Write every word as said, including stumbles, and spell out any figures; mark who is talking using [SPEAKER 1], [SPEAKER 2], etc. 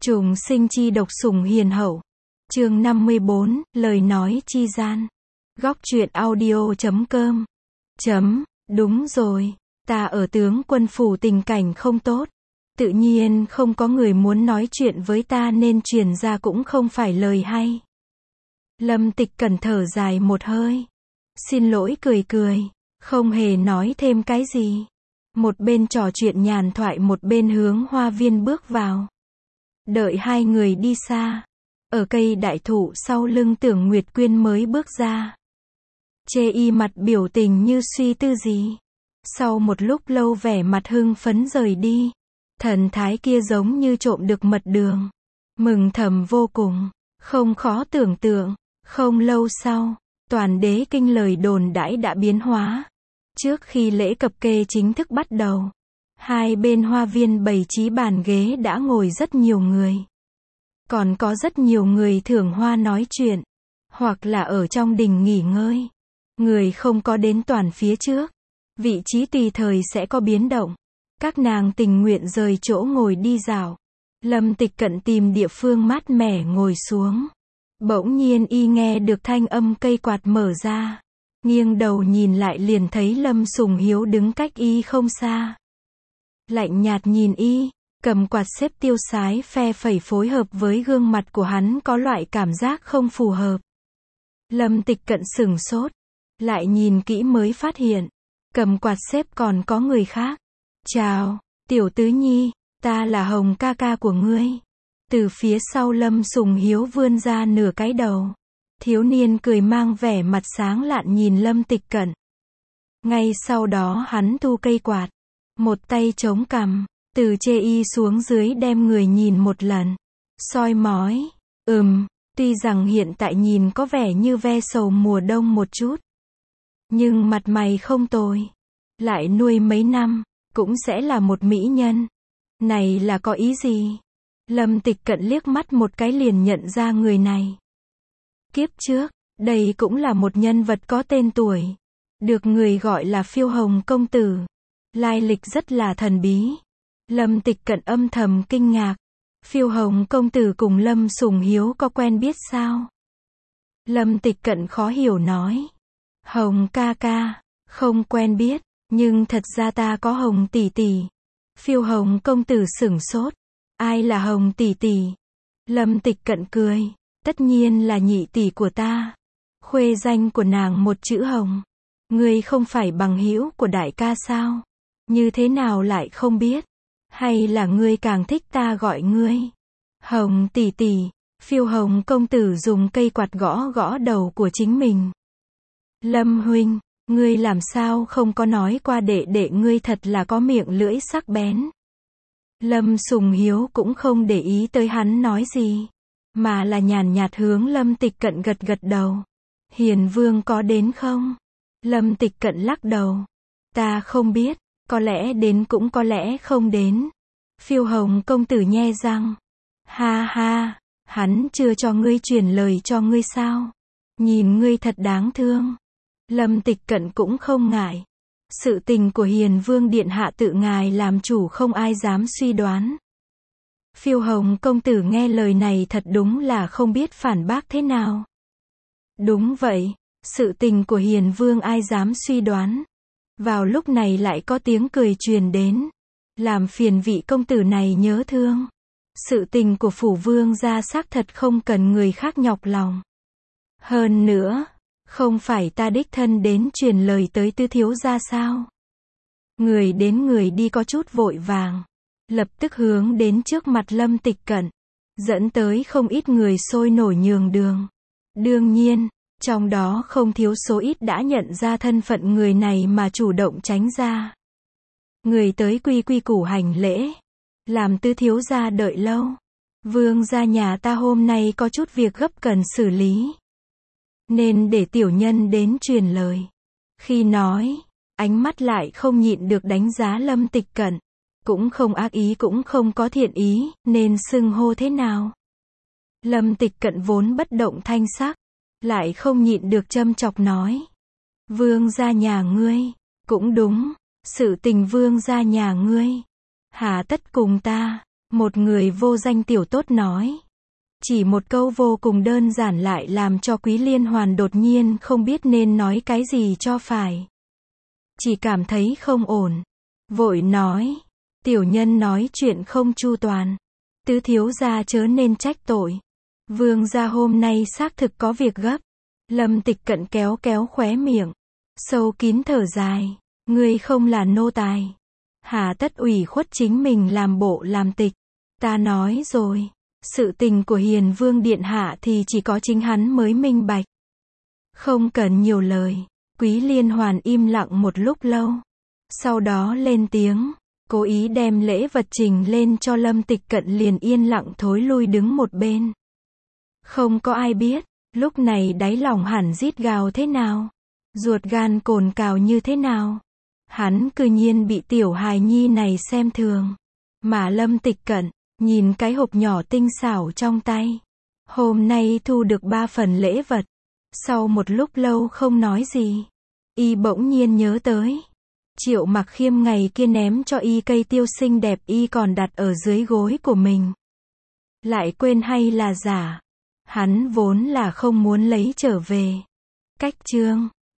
[SPEAKER 1] Trùng sinh chi độc sủng hiền hậu. Chương năm mươi bốn, lời nói chi gian. Góc truyện audio chấm com. Chấm, đúng rồi, ta ở tướng quân phủ tình cảnh không tốt. Tự nhiên không có người muốn nói chuyện với ta nên truyền ra cũng không phải lời hay. Lâm Tịch Cẩn thở dài một hơi. Xin lỗi cười cười, không hề nói thêm cái gì. Một bên trò chuyện nhàn thoại một bên hướng hoa viên bước vào. Đợi hai người đi xa. Ở cây đại thụ sau lưng Tưởng Nguyệt Quyên mới bước ra. Chê y mặt biểu tình như suy tư gì. Sau một lúc lâu vẻ mặt hưng phấn rời đi. Thần thái kia giống như trộm được mật đường. Mừng thầm vô cùng. Không khó tưởng tượng. Không lâu sau, toàn đế kinh lời đồn đãi đã biến hóa. Trước khi lễ cập kê chính thức bắt đầu, hai bên hoa viên bày trí bàn ghế đã ngồi rất nhiều người. Còn có rất nhiều người thưởng hoa nói chuyện, hoặc là ở trong đình nghỉ ngơi. Người không có đến toàn phía trước, vị trí tùy thời sẽ có biến động. Các nàng tình nguyện rời chỗ ngồi đi dạo. Lâm Tịch Cận tìm địa phương mát mẻ ngồi xuống. Bỗng nhiên y nghe được thanh âm cây quạt mở ra. Nghiêng đầu nhìn lại liền thấy Lâm Sùng Hiếu đứng cách y không xa. Lạnh nhạt nhìn y, cầm quạt xếp tiêu sái phe phẩy phối hợp với gương mặt của hắn có loại cảm giác không phù hợp. Lâm Tịch Cận sửng sốt, lại nhìn kỹ mới phát hiện, cầm quạt xếp còn có người khác. Chào, Tiểu Tứ Nhi, ta là Hồng ca ca của ngươi. Từ phía sau Lâm Sùng Hiếu vươn ra nửa cái đầu. Thiếu niên cười mang vẻ mặt sáng lạn nhìn Lâm Tịch Cận. Ngay sau đó hắn thu cây quạt, một tay chống cằm, từ chê y xuống dưới đem người nhìn một lần. Soi mói, ừm, tuy rằng hiện tại nhìn có vẻ như ve sầu mùa đông một chút. Nhưng mặt mày không tồi. Lại nuôi mấy năm, cũng sẽ là một mỹ nhân. Này là có ý gì? Lâm Tịch Cận liếc mắt một cái liền nhận ra người này. Kiếp trước, đây cũng là một nhân vật có tên tuổi. Được người gọi là Phiêu Hồng công tử. Lai lịch rất là thần bí. Lâm Tịch Cận âm thầm kinh ngạc. Phiêu Hồng công tử cùng Lâm Sùng Hiếu có quen biết sao? Lâm Tịch Cận khó hiểu nói. Hồng ca ca, không quen biết, nhưng thật ra ta có Hồng tỷ tỷ. Phiêu Hồng công tử sửng sốt. Ai là Hồng tỷ tỷ? Lâm Tịch Cận cười. Tất nhiên là nhị tỷ của ta. Khuê danh của nàng một chữ Hồng. Ngươi không phải bằng hữu của đại ca sao? Như thế nào lại không biết? Hay là ngươi càng thích ta gọi ngươi? Hồng tỷ tỷ. Phiêu Hồng công tử dùng cây quạt gõ gõ đầu của chính mình. Lâm huynh, ngươi làm sao không có nói qua đệ đệ ngươi thật là có miệng lưỡi sắc bén. Lâm Sùng Hiếu cũng không để ý tới hắn nói gì, mà là nhàn nhạt hướng Lâm Tịch Cận gật gật đầu. Hiền Vương có đến không? Lâm Tịch Cận lắc đầu. Ta không biết, có lẽ đến cũng có lẽ không đến. Phiêu Hồng công tử nhe răng. Ha ha, hắn chưa cho ngươi truyền lời cho ngươi sao? Nhìn ngươi thật đáng thương. Lâm Tịch Cận cũng không ngại. Sự tình của Hiền Vương điện hạ tự ngài làm chủ không ai dám suy đoán. Phiêu Hồng công tử nghe lời này thật đúng là không biết phản bác thế nào. Đúng vậy, sự tình của Hiền Vương ai dám suy đoán. Vào lúc này lại có tiếng cười truyền đến. Làm phiền vị công tử này nhớ thương. Sự tình của phủ vương gia xác thật không cần người khác nhọc lòng. Hơn nữa, không phải ta đích thân đến truyền lời tới Tư thiếu gia sao? Người đến người đi có chút vội vàng. Lập tức hướng đến trước mặt Lâm Tịch Cận. Dẫn tới không ít người sôi nổi nhường đường. Đương nhiên, trong đó không thiếu số ít đã nhận ra thân phận người này mà chủ động tránh ra. Người tới quy quy củ hành lễ. Làm Tư thiếu gia đợi lâu. Vương gia nhà ta hôm nay có chút việc gấp cần xử lý. Nên để tiểu nhân đến truyền lời. Khi nói, ánh mắt lại không nhịn được đánh giá Lâm Tịch Cận. Cũng không ác ý cũng không có thiện ý, nên xưng hô thế nào? Lâm Tịch Cận vốn bất động thanh sắc, lại không nhịn được châm chọc nói. Vương gia nhà ngươi, cũng đúng, sự tình vương gia nhà ngươi. Hà tất cùng ta, Một người vô danh tiểu tốt nói. Chỉ một câu vô cùng đơn giản lại làm cho Quý Liên Hoàn đột nhiên không biết nên nói cái gì cho phải. Chỉ cảm thấy không ổn. Vội nói. Tiểu nhân nói chuyện không chu toàn. Tứ thiếu gia chớ nên trách tội. Vương gia hôm nay xác thực có việc gấp. Lâm Tịch Cận kéo kéo khóe miệng. Sâu kín thở dài. Ngươi không là nô tài. Hà tất ủy khuất chính mình làm bộ làm tịch. Ta nói rồi. Sự tình của Hiền Vương Điện Hạ thì chỉ có chính hắn mới minh bạch. Không cần nhiều lời. Quý Liên Hoàn im lặng một lúc lâu. Sau đó lên tiếng. Cố ý đem lễ vật trình lên cho Lâm Tịch Cận liền yên lặng thối lui đứng một bên. Không có ai biết. Lúc này đáy lòng hẳn rít gào thế nào. Ruột gan cồn cào như thế nào. Hắn cư nhiên bị tiểu hài nhi này xem thường. Mà Lâm Tịch Cận, nhìn cái hộp nhỏ tinh xảo trong tay. Hôm nay thu được ba phần lễ vật. Sau một lúc lâu không nói gì. Y bỗng nhiên nhớ tới. Triệu Mặc Khiêm ngày kia ném cho y cây tiêu xinh đẹp y còn đặt ở dưới gối của mình. Lại quên hay là giả. Hắn vốn là không muốn lấy trở về. Cách chương